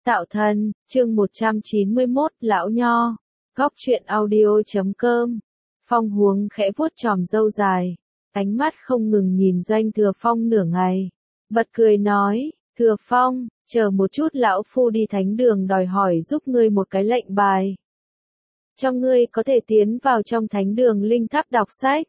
Tạo thân, chương 191, Lão Nho. Góc truyện audio.com. Phong Huống khẽ vuốt chòm râu dài, ánh mắt không ngừng nhìn Doanh Thừa Phong nửa ngày. Bật cười nói, Thừa Phong, chờ một chút lão phu đi thánh đường đòi hỏi giúp ngươi một cái lệnh bài. Cho ngươi có thể tiến vào trong thánh đường linh tháp đọc sách.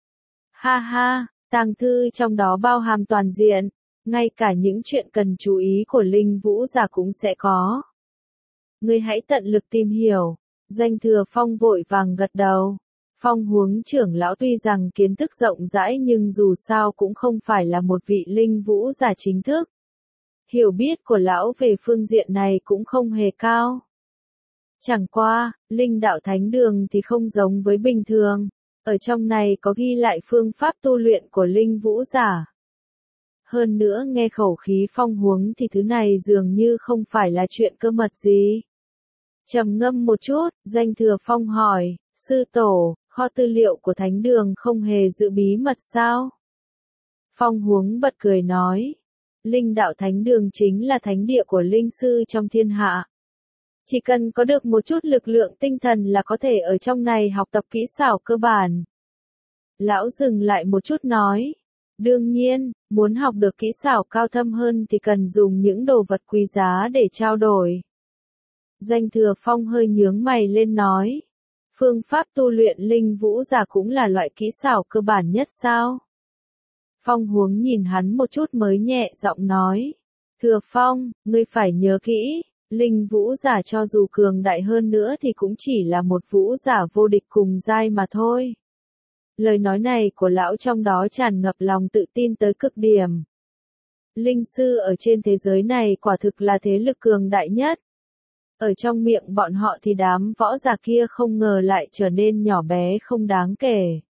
Ha ha, tàng thư trong đó bao hàm toàn diện, ngay cả những chuyện cần chú ý của linh vũ giả cũng sẽ có. Ngươi hãy tận lực tìm hiểu. Doanh Thừa Phong vội vàng gật đầu. Phong Huống trưởng lão tuy rằng kiến thức rộng rãi nhưng dù sao cũng không phải là một vị linh vũ giả chính thức. Hiểu biết của lão về phương diện này cũng không hề cao. Chẳng qua, linh đạo thánh đường thì không giống với bình thường. Ở trong này có ghi lại phương pháp tu luyện của linh vũ giả. Hơn nữa nghe khẩu khí Phong Huống thì thứ này dường như không phải là chuyện cơ mật gì. Trầm ngâm một chút, Doanh Thừa Phong hỏi, sư tổ, kho tư liệu của thánh đường không hề giữ bí mật sao? Phong Huống bật cười nói, linh đạo thánh đường chính là thánh địa của linh sư trong thiên hạ. Chỉ cần có được một chút lực lượng tinh thần là có thể ở trong này học tập kỹ xảo cơ bản. Lão dừng lại một chút nói, đương nhiên, muốn học được kỹ xảo cao thâm hơn thì cần dùng những đồ vật quý giá để trao đổi. Doanh Thừa Phong hơi nhướng mày lên nói, phương pháp tu luyện linh vũ giả cũng là loại kỹ xảo cơ bản nhất sao? Phong Huống nhìn hắn một chút mới nhẹ giọng nói, Thừa Phong, ngươi phải nhớ kỹ, linh vũ giả cho dù cường đại hơn nữa thì cũng chỉ là một vũ giả vô địch cùng giai mà thôi. Lời nói này của lão trong đó tràn ngập lòng tự tin tới cực điểm. Linh sư ở trên thế giới này quả thực là thế lực cường đại nhất. Ở trong miệng bọn họ thì đám võ giả kia không ngờ lại trở nên nhỏ bé không đáng kể.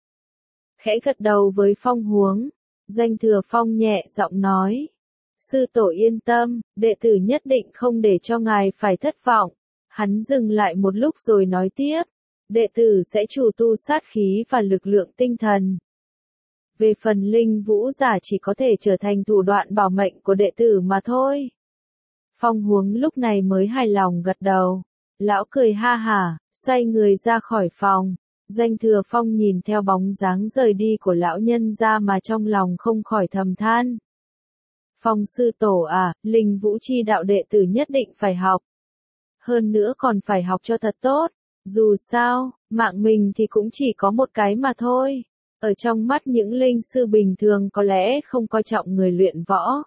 Khẽ gật đầu với Phong Huống, Doanh Thừa Phong nhẹ giọng nói, sư tổ yên tâm, đệ tử nhất định không để cho ngài phải thất vọng. Hắn dừng lại một lúc rồi nói tiếp, đệ tử sẽ chủ tu sát khí và lực lượng tinh thần. Về phần linh vũ giả chỉ có thể trở thành thủ đoạn bảo mệnh của đệ tử mà thôi. Phong Huống lúc này mới hài lòng gật đầu. Lão cười ha hả, xoay người ra khỏi phòng. Doanh Thừa Phong nhìn theo bóng dáng rời đi của lão nhân ra mà trong lòng không khỏi thầm than. Phong sư tổ à, linh vũ chi đạo đệ tử nhất định phải học. Hơn nữa còn phải học cho thật tốt. Dù sao, mạng mình thì cũng chỉ có một cái mà thôi. Ở trong mắt những linh sư bình thường có lẽ không coi trọng người luyện võ.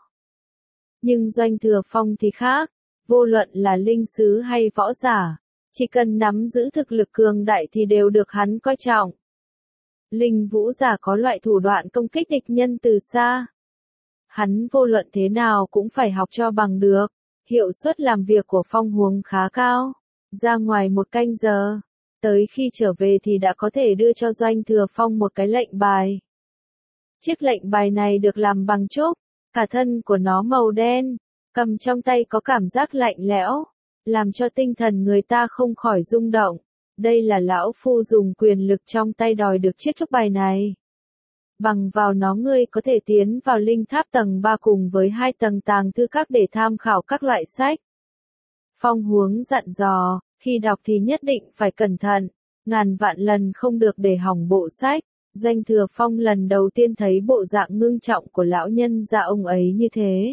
Nhưng Doanh Thừa Phong thì khác, vô luận là linh sứ hay võ giả, chỉ cần nắm giữ thực lực cường đại thì đều được hắn coi trọng. Linh vũ giả có loại thủ đoạn công kích địch nhân từ xa. Hắn vô luận thế nào cũng phải học cho bằng được. Hiệu suất làm việc của Phong Huống khá cao. Ra ngoài một canh giờ, tới khi trở về thì đã có thể đưa cho Doanh Thừa Phong một cái lệnh bài. Chiếc lệnh bài này được làm bằng trúc, cả thân của nó màu đen, cầm trong tay có cảm giác lạnh lẽo, làm cho tinh thần người ta không khỏi rung động. Đây là lão phu dùng quyền lực trong tay đòi được chiếc trúc bài này. Bằng vào nó ngươi có thể tiến vào linh tháp tầng 3 cùng với 2 tầng tàng thư các để tham khảo các loại sách. Phong Huống dặn dò, khi đọc thì nhất định phải cẩn thận, ngàn vạn lần không được để hỏng bộ sách. Doanh Thừa Phong lần đầu tiên thấy bộ dạng ngưng trọng của lão nhân gia ông ấy như thế.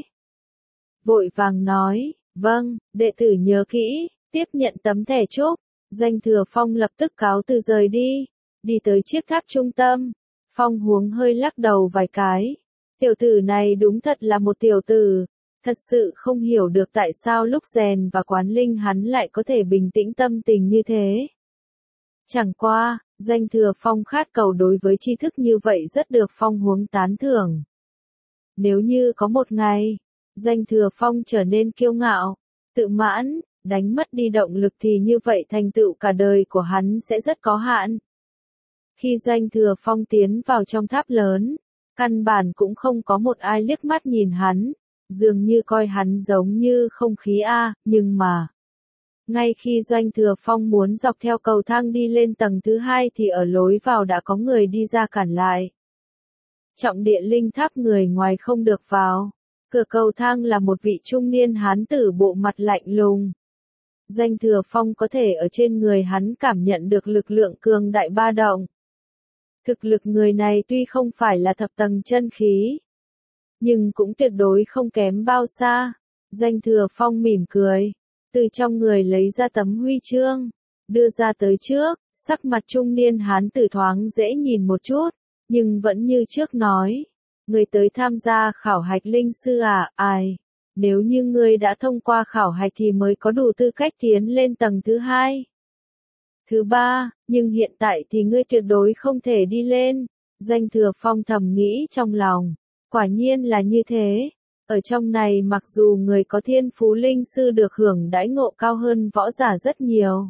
Vội vàng nói, vâng, đệ tử nhớ kỹ, tiếp nhận tấm thẻ trúc. Doanh Thừa Phong lập tức cáo từ rời đi tới chiếc tháp trung tâm. Phong Huống hơi lắc đầu vài cái. Tiểu tử này đúng thật là một tiểu tử. Thật sự không hiểu được tại sao lúc rèn và quán linh hắn lại có thể bình tĩnh tâm tình như thế. Chẳng qua, Doanh Thừa Phong khát cầu đối với tri thức như vậy rất được Phong Huống tán thưởng. Nếu như có một ngày, Doanh Thừa Phong trở nên kiêu ngạo, tự mãn, đánh mất đi động lực thì như vậy thành tựu cả đời của hắn sẽ rất có hạn. Khi Doanh Thừa Phong tiến vào trong tháp lớn, căn bản cũng không có một ai liếc mắt nhìn hắn. Dường như coi hắn giống như không khí nhưng mà. Ngay khi Doanh Thừa Phong muốn dọc theo cầu thang đi lên tầng thứ 2 thì ở lối vào đã có người đi ra cản lại. Trọng địa linh tháp người ngoài không được vào. Cửa cầu thang là một vị trung niên hán tử bộ mặt lạnh lùng. Doanh Thừa Phong có thể ở trên người hắn cảm nhận được lực lượng cường đại ba động. Thực lực người này tuy không phải là thập tầng chân khí, nhưng cũng tuyệt đối không kém bao xa. Doanh Thừa Phong mỉm cười, từ trong người lấy ra tấm huy chương, đưa ra tới trước, sắc mặt trung niên hán tử thoáng dễ nhìn một chút, nhưng vẫn như trước nói, người tới tham gia khảo hạch linh sư à, ai? Nếu như ngươi đã thông qua khảo hạch thì mới có đủ tư cách tiến lên tầng thứ 2. Thứ 3, nhưng hiện tại thì ngươi tuyệt đối không thể đi lên. Doanh Thừa Phong thầm nghĩ trong lòng, quả nhiên là như thế. Ở trong này mặc dù người có thiên phú linh sư được hưởng đãi ngộ cao hơn võ giả rất nhiều.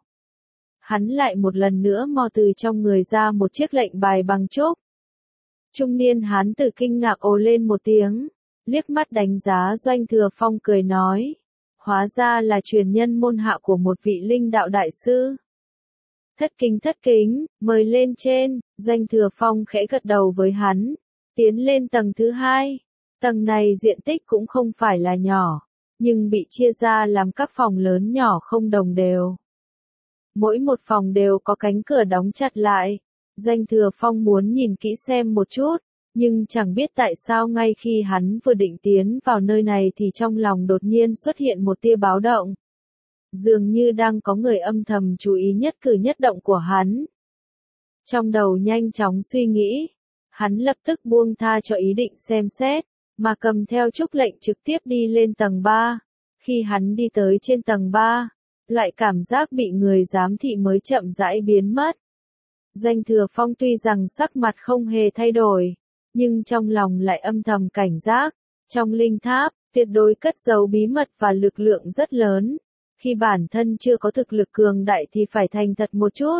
Hắn lại một lần nữa mò từ trong người ra một chiếc lệnh bài bằng trúc. Trung niên hán tử kinh ngạc ồ lên một tiếng, liếc mắt đánh giá Doanh Thừa Phong cười nói, hóa ra là truyền nhân môn hạ của một vị linh đạo đại sư. Thất kính, mời lên trên. Doanh Thừa Phong khẽ gật đầu với hắn, tiến lên tầng thứ 2. Tầng này diện tích cũng không phải là nhỏ, nhưng bị chia ra làm các phòng lớn nhỏ không đồng đều. Mỗi một phòng đều có cánh cửa đóng chặt lại. Doanh Thừa Phong muốn nhìn kỹ xem một chút, nhưng chẳng biết tại sao ngay khi hắn vừa định tiến vào nơi này thì trong lòng đột nhiên xuất hiện một tia báo động. Dường như đang có người âm thầm chú ý nhất cử nhất động của hắn. Trong đầu nhanh chóng suy nghĩ, hắn lập tức buông tha cho ý định xem xét, mà cầm theo trúc lệnh trực tiếp đi lên tầng 3. Khi hắn đi tới trên tầng 3, lại cảm giác bị người giám thị mới chậm rãi biến mất. Doanh Thừa Phong tuy rằng sắc mặt không hề thay đổi, nhưng trong lòng lại âm thầm cảnh giác. Trong linh tháp, tuyệt đối cất giấu bí mật và lực lượng rất lớn. Khi bản thân chưa có thực lực cường đại thì phải thành thật một chút.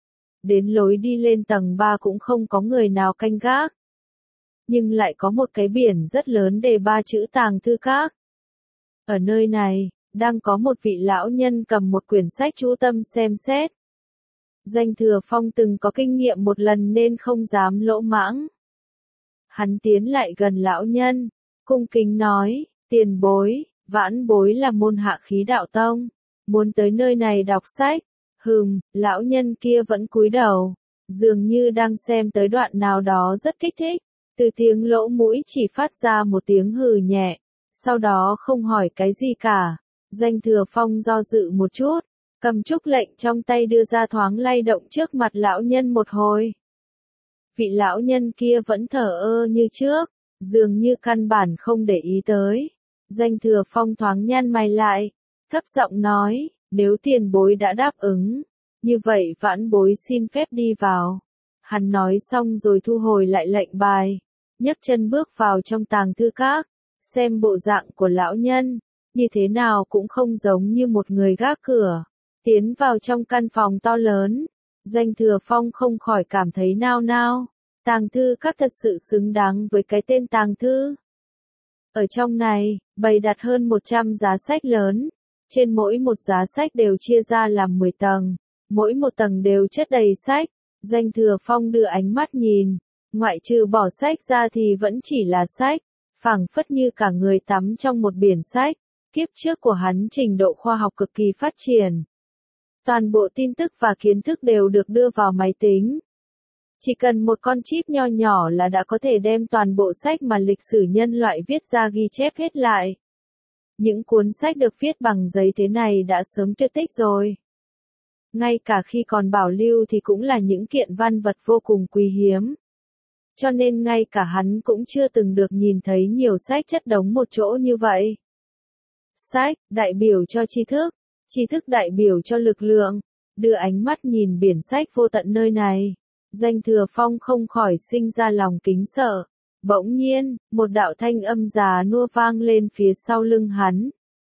Đến lối đi lên tầng 3 cũng không có người nào canh gác. Nhưng lại có một cái biển rất lớn đề 3 chữ tàng thư các. Ở nơi này, đang có một vị lão nhân cầm một quyển sách chú tâm xem xét. Doanh Thừa Phong từng có kinh nghiệm một lần nên không dám lỗ mãng. Hắn tiến lại gần lão nhân, cung kính nói, tiền bối, vãn bối là môn hạ khí đạo tông, muốn tới nơi này đọc sách. Lão nhân kia vẫn cúi đầu, dường như đang xem tới đoạn nào đó rất kích thích, từ tiếng lỗ mũi chỉ phát ra một tiếng hừ nhẹ, sau đó không hỏi cái gì cả. Doanh Thừa Phong do dự một chút, cầm trúc lệnh trong tay đưa ra thoáng lay động trước mặt lão nhân một hồi. Vị lão nhân kia vẫn thờ ơ như trước, dường như căn bản không để ý tới. Doanh Thừa Phong thoáng nhăn mày lại, thấp giọng nói, nếu tiền bối đã đáp ứng, như vậy vãn bối xin phép đi vào. Hắn nói xong rồi thu hồi lại lệnh bài, nhấc chân bước vào trong tàng thư các, xem bộ dạng của lão nhân, như thế nào cũng không giống như một người gác cửa. Tiến vào trong căn phòng to lớn, Doanh Thừa Phong không khỏi cảm thấy nao nao, tàng thư các thật sự xứng đáng với cái tên tàng thư. Ở trong này, bày đặt hơn 100 giá sách lớn, trên mỗi một giá sách đều chia ra làm 10 tầng, mỗi một tầng đều chất đầy sách. Doanh Thừa Phong đưa ánh mắt nhìn, ngoại trừ bỏ sách ra thì vẫn chỉ là sách, phảng phất như cả người tắm trong một biển sách. Kiếp trước của hắn trình độ khoa học cực kỳ phát triển. Toàn bộ tin tức và kiến thức đều được đưa vào máy tính. Chỉ cần một con chip nho nhỏ là đã có thể đem toàn bộ sách mà lịch sử nhân loại viết ra ghi chép hết lại. Những cuốn sách được viết bằng giấy thế này đã sớm tuyệt tích rồi. Ngay cả khi còn bảo lưu thì cũng là những kiện văn vật vô cùng quý hiếm. Cho nên ngay cả hắn cũng chưa từng được nhìn thấy nhiều sách chất đống một chỗ như vậy. Sách, đại biểu cho tri thức đại biểu cho lực lượng. Đưa ánh mắt nhìn biển sách vô tận nơi này, Doanh Thừa Phong không khỏi sinh ra lòng kính sợ. Bỗng nhiên, một đạo thanh âm già nua vang lên phía sau lưng hắn.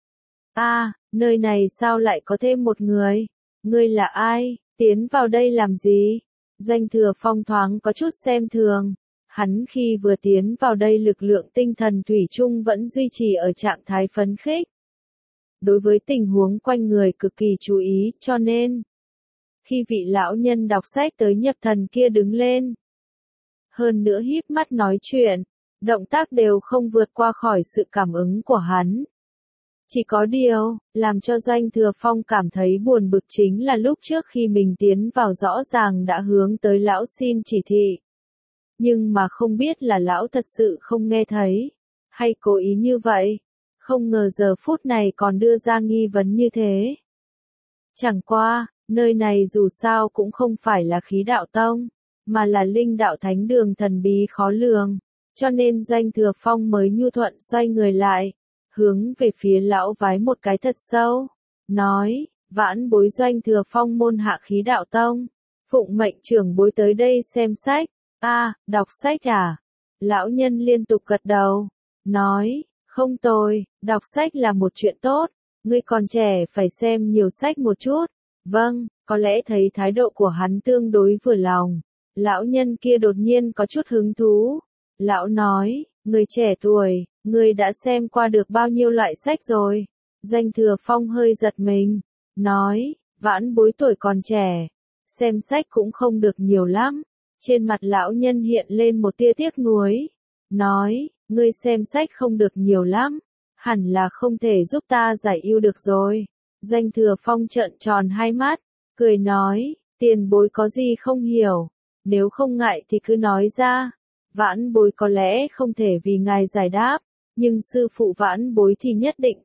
Nơi này sao lại có thêm một người? Ngươi là ai? Tiến vào đây làm gì? Doanh Thừa Phong thoáng có chút xem thường. Hắn khi vừa tiến vào đây lực lượng tinh thần thủy chung vẫn duy trì ở trạng thái phấn khích. Đối với tình huống quanh người cực kỳ chú ý, cho nên khi vị lão nhân đọc sách tới nhập thần kia đứng lên, hơn nữa híp mắt nói chuyện, động tác đều không vượt qua khỏi sự cảm ứng của hắn. Chỉ có điều, làm cho Doanh Thừa Phong cảm thấy buồn bực chính là lúc trước khi mình tiến vào rõ ràng đã hướng tới lão xin chỉ thị. Nhưng mà không biết là lão thật sự không nghe thấy, hay cố ý như vậy, không ngờ giờ phút này còn đưa ra nghi vấn như thế. Chẳng qua, nơi này dù sao cũng không phải là khí đạo tông, mà là linh đạo thánh đường thần bí khó lường, cho nên Doanh Thừa Phong mới nhu thuận xoay người lại, hướng về phía lão vái một cái thật sâu, nói, vãn bối Doanh Thừa Phong môn hạ khí đạo tông, phụng mệnh trưởng bối tới đây xem sách. Đọc sách à? Lão nhân liên tục gật đầu, nói, không tồi, đọc sách là một chuyện tốt, ngươi còn trẻ phải xem nhiều sách một chút. Vâng, có lẽ thấy thái độ của hắn tương đối vừa lòng, lão nhân kia đột nhiên có chút hứng thú. Lão nói, người trẻ tuổi, người đã xem qua được bao nhiêu loại sách rồi? Doanh Thừa Phong hơi giật mình, nói, vãn bối tuổi còn trẻ, xem sách cũng không được nhiều lắm. Trên mặt lão nhân hiện lên một tia tiếc nuối, nói, ngươi xem sách không được nhiều lắm, hẳn là không thể giúp ta giải ưu được rồi. Doanh Thừa Phong trợn tròn hai mắt, cười nói, tiền bối có gì không hiểu, nếu không ngại thì cứ nói ra, vãn bối có lẽ không thể vì ngài giải đáp, nhưng sư phụ vãn bối thì nhất định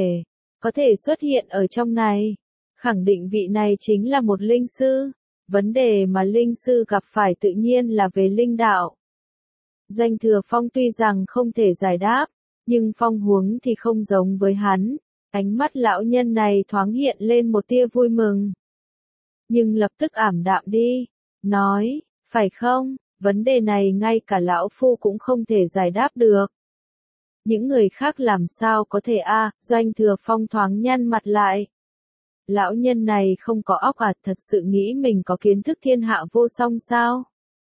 có thể xuất hiện ở trong này, khẳng định vị này chính là một linh sư. Vấn đề mà linh sư gặp phải tự nhiên là về linh đạo. Doanh Thừa Phong tuy rằng không thể giải đáp, nhưng phong huống thì không giống với hắn. Ánh mắt lão nhân này thoáng hiện lên một tia vui mừng. Nhưng lập tức ảm đạm đi, nói, phải không, vấn đề này ngay cả lão phu cũng không thể giải đáp được. Những người khác làm sao có thể Doanh Thừa Phong thoáng nhăn mặt lại. Lão nhân này không có óc thật sự nghĩ mình có kiến thức thiên hạ vô song sao?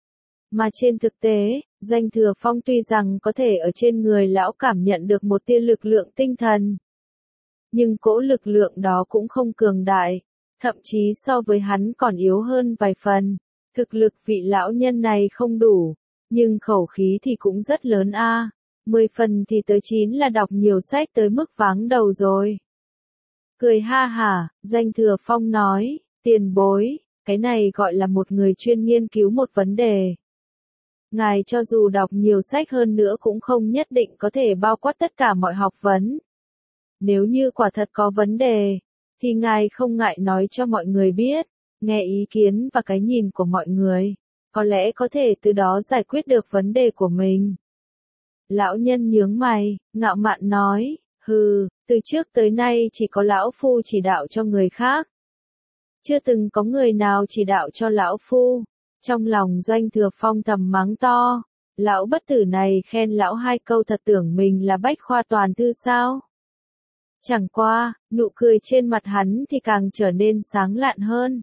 Mà trên thực tế, Doanh Thừa Phong tuy rằng có thể ở trên người lão cảm nhận được một tia lực lượng tinh thần. Nhưng cỗ lực lượng đó cũng không cường đại, thậm chí so với hắn còn yếu hơn vài phần. Thực lực vị lão nhân này không đủ, nhưng khẩu khí thì cũng rất lớn 10 phần thì tới 9 là đọc nhiều sách tới mức váng đầu rồi. Cười ha hả, Doanh Thừa Phong nói, tiền bối, cái này gọi là một người chuyên nghiên cứu một vấn đề. Ngài cho dù đọc nhiều sách hơn nữa cũng không nhất định có thể bao quát tất cả mọi học vấn. Nếu như quả thật có vấn đề, thì ngài không ngại nói cho mọi người biết, nghe ý kiến và cái nhìn của mọi người, có lẽ có thể từ đó giải quyết được vấn đề của mình. Lão nhân nhướng mày, ngạo mạn nói, từ trước tới nay chỉ có lão phu chỉ đạo cho người khác. Chưa từng có người nào chỉ đạo cho lão phu. Trong lòng Doanh Thừa Phong thầm mắng to, lão bất tử này khen lão 2 câu thật tưởng mình là bách khoa toàn thư sao. Chẳng qua, nụ cười trên mặt hắn thì càng trở nên sáng lạn hơn.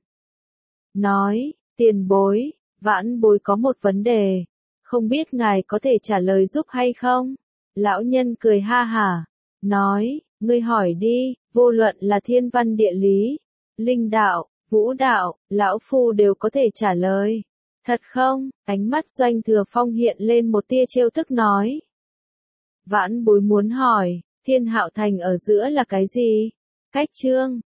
Nói, tiền bối, vãn bối có một vấn đề, không biết ngài có thể trả lời giúp hay không? Lão nhân cười ha hả, nói, ngươi hỏi đi, vô luận là thiên văn địa lý, linh đạo, vũ đạo, lão phu đều có thể trả lời. Thật không? Ánh mắt Doanh Thừa Phong hiện lên một tia trêu tức nói. Vãn bối muốn hỏi, Thiên Hạo Thành ở giữa là cái gì? Cách Chương